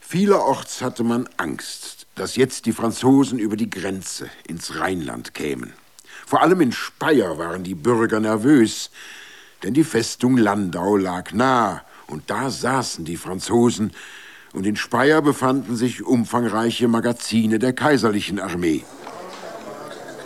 Vielerorts hatte man Angst, dass jetzt die Franzosen über die Grenze ins Rheinland kämen. Vor allem in Speyer waren die Bürger nervös, denn die Festung Landau lag nah und da saßen die Franzosen und in Speyer befanden sich umfangreiche Magazine der kaiserlichen Armee.